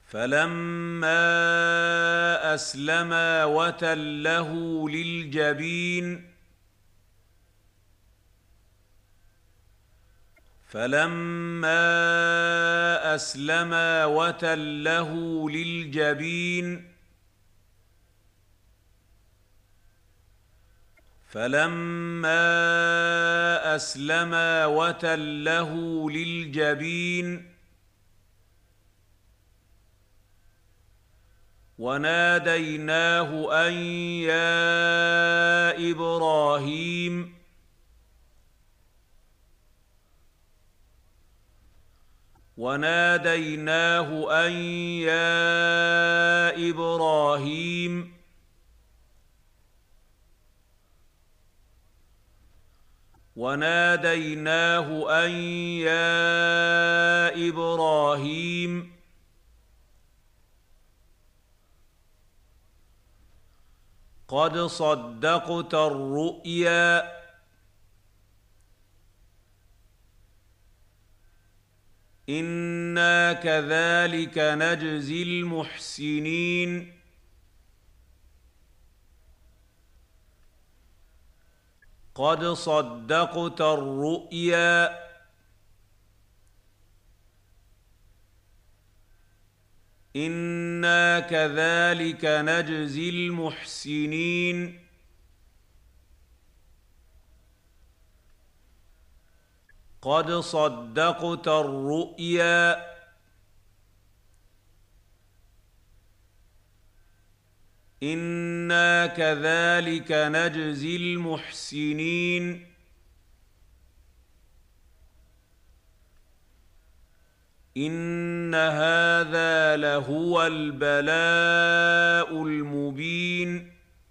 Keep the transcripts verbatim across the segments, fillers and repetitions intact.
فلما أسلما وتله للجبين فلما أسلما وتله للجبين فلما أسلما وتله للجبين وناديناه أن يا إبراهيم وناديناه أن يا إبراهيم وناديناه أن يا إبراهيم قد صدقت الرؤيا إنا كذلك نجزي المحسنين قد صدقت الرؤيا إنا كذلك نجزي المحسنين قد صدقت الرؤيا إنا كذلك نجزي المحسنين إن هذا لهو البلاء المبين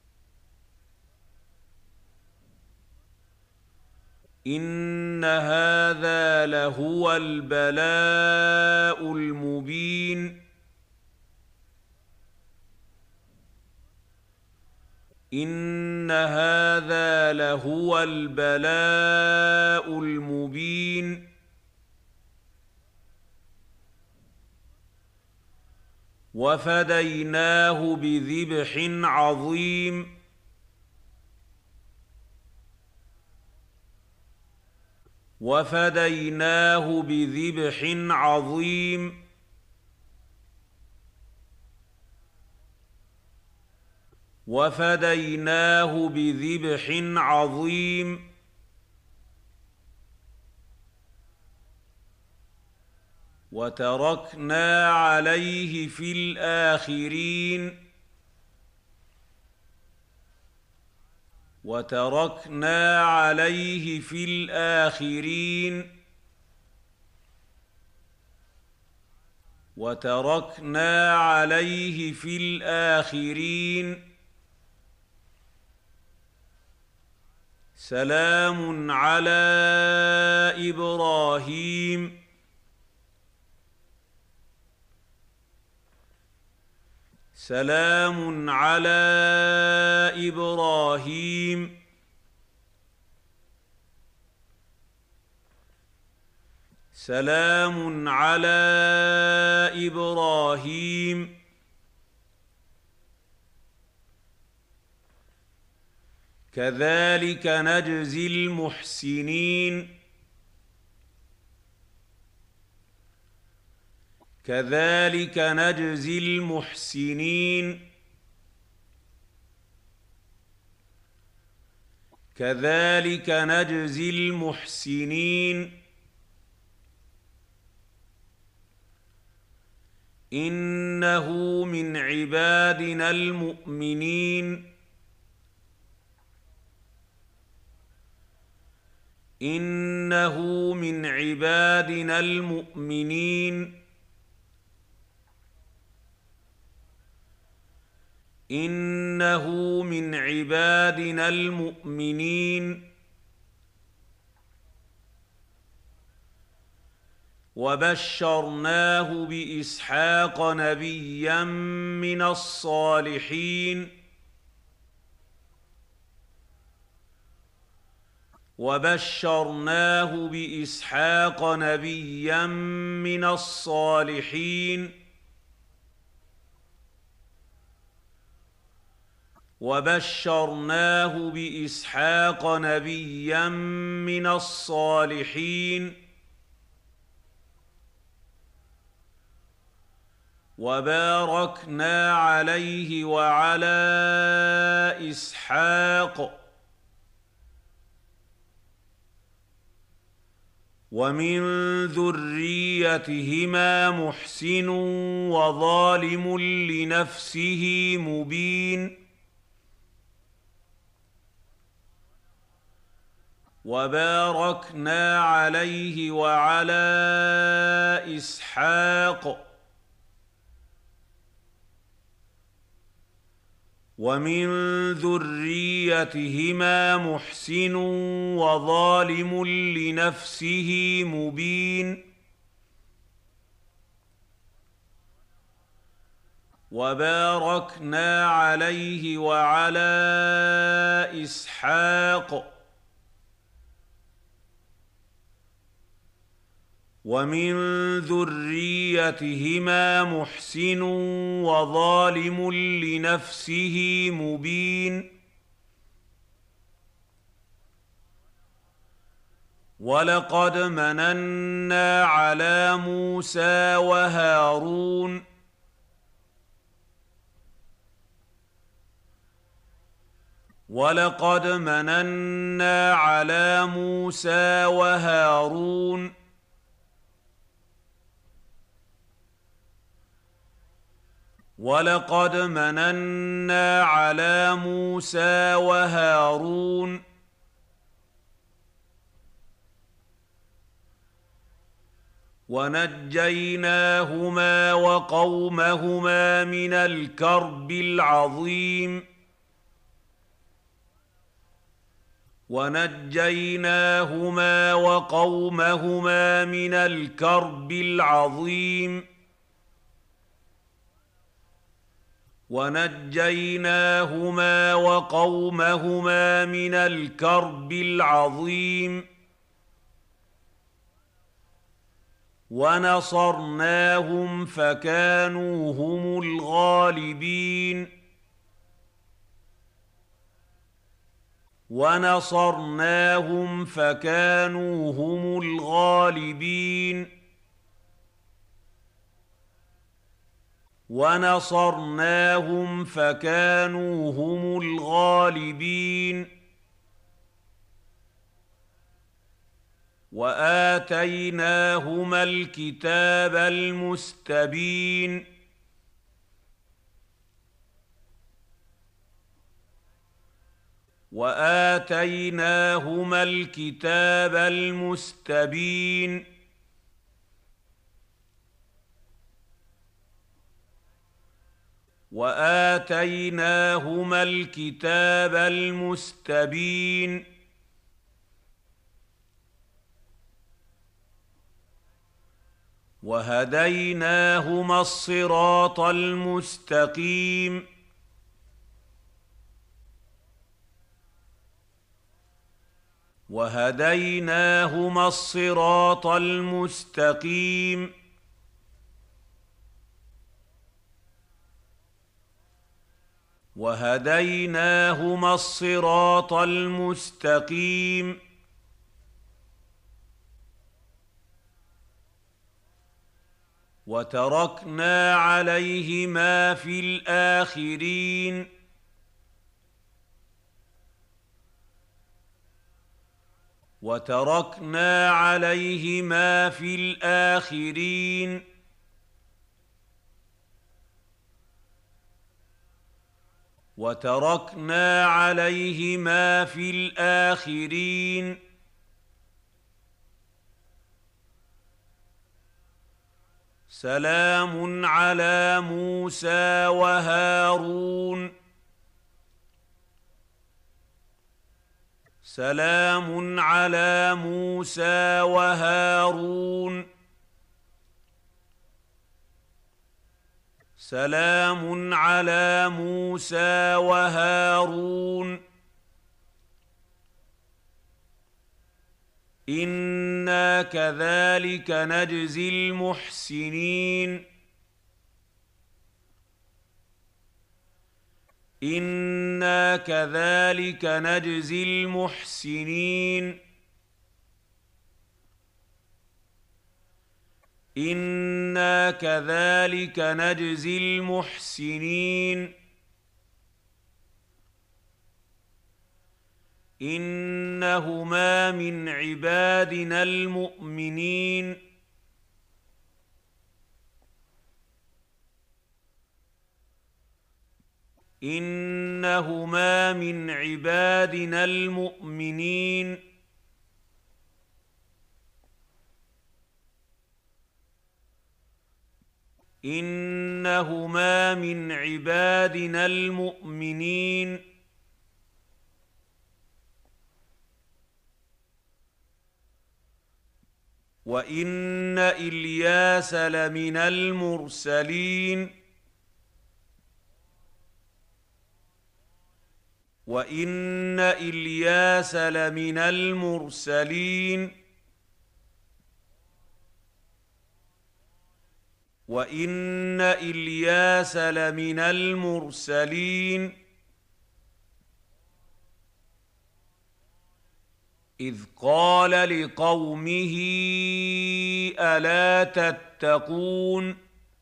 إن هذا لهو البلاء المبين إن هذا لهو البلاء المبين وفديناه بذبح عظيم وفديناه بذبح عظيم وفديناه بذبح عظيم وتركنا عليه في الآخرين وتركنا عليه في الآخرين وتركنا عليه في الآخرين سلام على إبراهيم سلام على إبراهيم سلام على إبراهيم كذلك نجزي المحسنين كذلك نجزي المحسنين كذلك نجزي المحسنين إنه من عبادنا المؤمنين إنه من عبادنا المؤمنين إنه من عبادنا المؤمنين وبشرناه بإسحاق نبيا من الصالحين وبشرناه بإسحاق نبيا من الصالحين وبشرناه باسحاق نبيا من الصالحين وباركنا عليه وعلى اسحاق ومن ذريتهما محسن وظالم لنفسه مبين وباركنا عليه وعلى اسحاق ومن ذريتهما محسن وظالم لنفسه مبين وباركنا عليه وعلى اسحاق ومن ذريتهما محسن وظالم لنفسه مبين ولقد مننا على موسى وهارون ولقد مننا على موسى وهارون ولقد مننا على موسى وهارون ونجيناهما وقومهما من الكرب العظيم ونجيناهما وقومهما من الكرب العظيم ونجيناهما وقومهما من الكرب العظيم ونصرناهم فكانوا هم الغالبين ونصرناهم فكانوا هم الغالبين ونصرناهم فكانوا هم الغالبين وآتيناهما الكتاب المستبين وآتيناهما الكتاب المستبين وآتيناهما الكتاب المستبين وهديناهما الصراط المستقيم وهديناهما الصراط المستقيم وهديناهما الصراط المستقيم وتركنا عليهما في الآخرين وتركنا عليهما في الآخرين وتركنا عليهما في الآخرين سلام على موسى وهارون سلام على موسى وهارون سلام على موسى وهارون إنا كذلك نجزي المحسنين إنا كذلك نجزي المحسنين إنا كذلك نجزي المحسنين إنهما من عبادنا المؤمنين إنهما من عبادنا المؤمنين إنهما من عبادنا المؤمنين وإن إلياس لمن المرسلين وإن إلياس لمن المرسلين وإن إلياس لمن المرسلين إذ قال لقومه ألا تتقون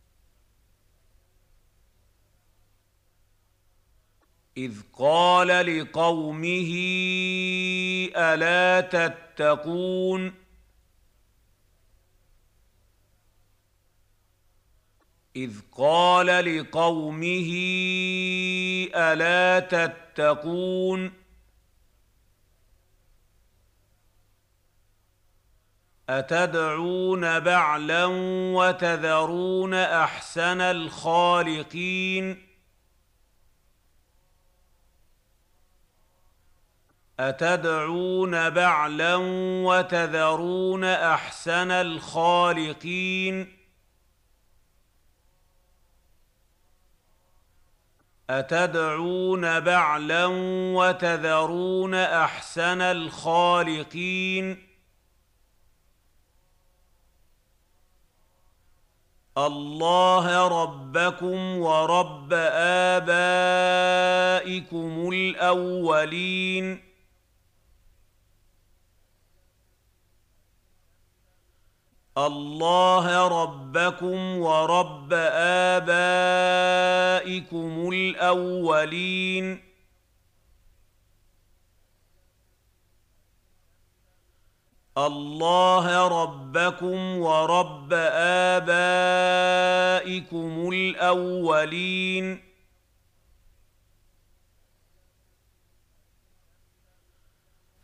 إذ قال لقومه ألا تتقون إذ قال لقومه ألا تتقون أتدعون بعلا وتذرون أحسن الخالقين أتدعون بعلا وتذرون أحسن الخالقين أتدعون بعلا وتذرون أحسن الخالقين الله ربكم ورب آبائكم الأولين الله ربكم ورب آبائكم الأولين الله ربكم ورب آبائكم الأولين